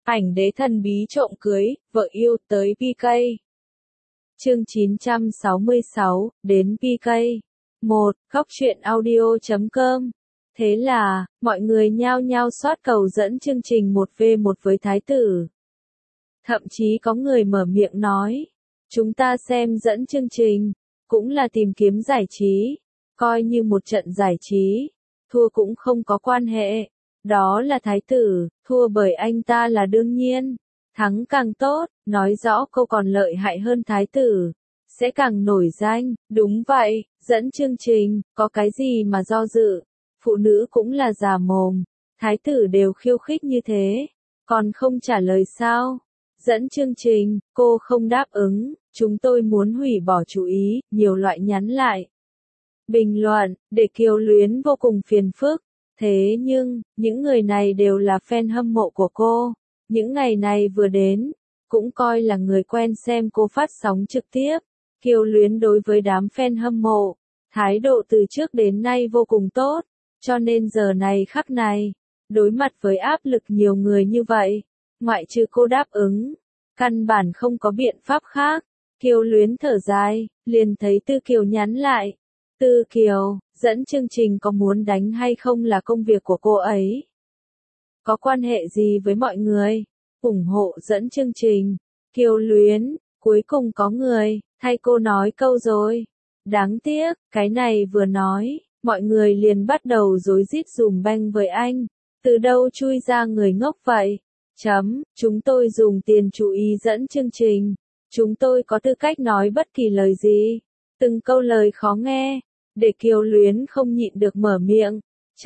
Ảnh đế thần bí trộm cưới, vợ yêu tới PK. Chương 966, đến PK. 1. Góc truyện audio.com. Thế là, mọi người nhao nhao soát cầu dẫn chương trình 1v1 với Thái tử. Thậm chí có người mở miệng nói, chúng ta xem dẫn chương trình, cũng là tìm kiếm giải trí, coi như một trận giải trí, thua cũng không có quan hệ. Đó là Thái tử, thua bởi anh ta là đương nhiên, thắng càng tốt, nói rõ cô còn lợi hại hơn Thái tử, sẽ càng nổi danh. Đúng vậy, dẫn chương trình, có cái gì mà do dự, phụ nữ cũng là già mồm, Thái tử đều khiêu khích như thế, còn không trả lời sao? Dẫn chương trình, cô không đáp ứng, chúng tôi muốn hủy bỏ chú ý, nhiều loại nhắn lại. Bình luận, để Kiều Luyến vô cùng phiền phức. Thế nhưng, những người này đều là fan hâm mộ của cô. Những ngày này vừa đến, cũng coi là người quen xem cô phát sóng trực tiếp. Kiều Luyến đối với đám fan hâm mộ, thái độ từ trước đến nay vô cùng tốt, cho nên giờ này khắc này, đối mặt với áp lực nhiều người như vậy, ngoại trừ cô đáp ứng, căn bản không có biện pháp khác. Kiều Luyến thở dài, liền thấy Tư Kiều nhắn lại. Tư Kiều, dẫn chương trình có muốn đánh hay không là công việc của cô ấy. Có quan hệ gì với mọi người? Ủng hộ dẫn chương trình. Kiều Luyến, cuối cùng có người, thay cô nói câu rồi. Đáng tiếc, cái này vừa nói, mọi người liền bắt đầu rối rít dùm beng với anh. Từ đâu chui ra người ngốc vậy? Chúng tôi dùng tiền chú ý dẫn chương trình. Chúng tôi có tư cách nói bất kỳ lời gì. Từng câu lời khó nghe. Để Kiều Luyến không nhịn được mở miệng.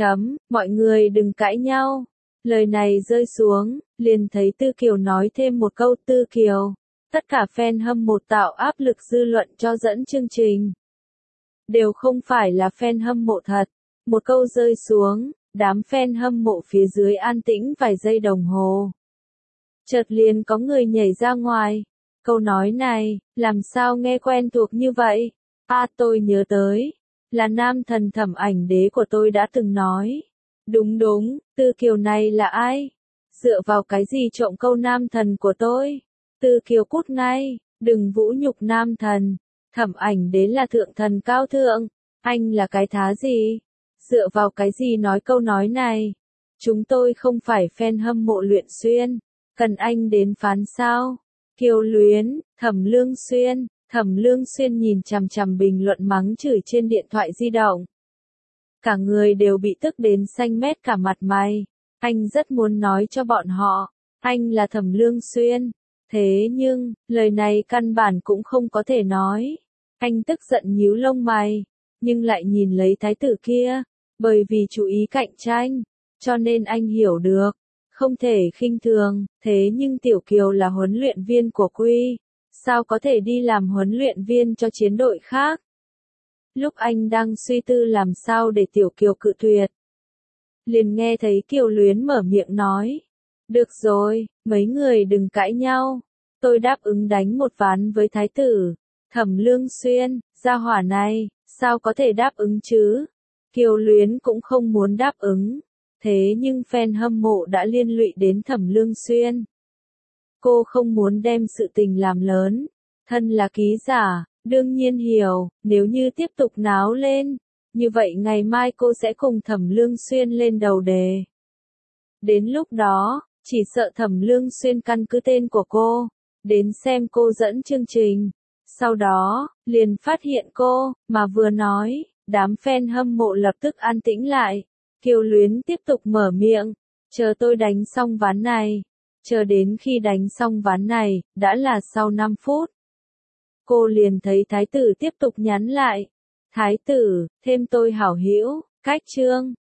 Mọi người đừng cãi nhau. Lời này rơi xuống, liền thấy Tư Kiều nói thêm một câu. Tư Kiều, tất cả fan hâm mộ tạo áp lực dư luận cho dẫn chương trình. Đều không phải là fan hâm mộ thật. Một câu rơi xuống, đám fan hâm mộ phía dưới an tĩnh vài giây đồng hồ. Chợt liền có người nhảy ra ngoài. Câu nói này, làm sao nghe quen thuộc như vậy? Tôi nhớ tới. Là nam thần Thẩm Ảnh Đế của tôi đã từng nói. Đúng, Tư Kiều này là ai? Dựa vào cái gì trộm câu nam thần của tôi? Tư Kiều cút ngay, đừng vũ nhục nam thần. Thẩm Ảnh Đế là thượng thần cao thượng, anh là cái thá gì? Dựa vào cái gì nói câu nói này? Chúng tôi không phải fan hâm mộ Luyện Xuyên, cần anh đến phán sao? Kiều Luyến, Thẩm Lương Xuyên nhìn chằm chằm bình luận mắng chửi trên điện thoại di động. Cả người đều bị tức đến xanh mét cả mặt mày. Anh rất muốn nói cho bọn họ, anh là Thẩm Lương Xuyên. Thế nhưng, lời này căn bản cũng không có thể nói. Anh tức giận nhíu lông mày, nhưng lại nhìn lấy thái tử kia. Bởi vì chú ý cạnh tranh, cho nên anh hiểu được. Không thể khinh thường, thế nhưng Tiểu Kiều là huấn luyện viên của Quy. Sao có thể đi làm huấn luyện viên cho chiến đội khác? Lúc anh đang suy tư làm sao để Tiểu Kiều cự tuyệt, liền nghe thấy Kiều Luyến mở miệng nói. Được rồi, mấy người đừng cãi nhau. Tôi đáp ứng đánh một ván với thái tử. Thẩm Lương Xuyên, gia hỏa này, sao có thể đáp ứng chứ? Kiều Luyến cũng không muốn đáp ứng. Thế nhưng fan hâm mộ đã liên lụy đến Thẩm Lương Xuyên. Cô không muốn đem sự tình làm lớn. Thân là ký giả, đương nhiên hiểu, nếu như tiếp tục náo lên, như vậy ngày mai cô sẽ cùng Thẩm Lương Xuyên lên đầu đề. Đến lúc đó, chỉ sợ Thẩm Lương Xuyên căn cứ tên của cô, đến xem cô dẫn chương trình. Sau đó, liền phát hiện cô, mà vừa nói, đám fan hâm mộ lập tức an tĩnh lại. Kiều Luyến tiếp tục mở miệng, chờ tôi đánh xong ván này. Chờ đến khi đánh xong ván này, đã là sau 5 phút. Cô liền thấy thái tử tiếp tục nhắn lại. Thái tử, thêm tôi hảo hữu, cách chương.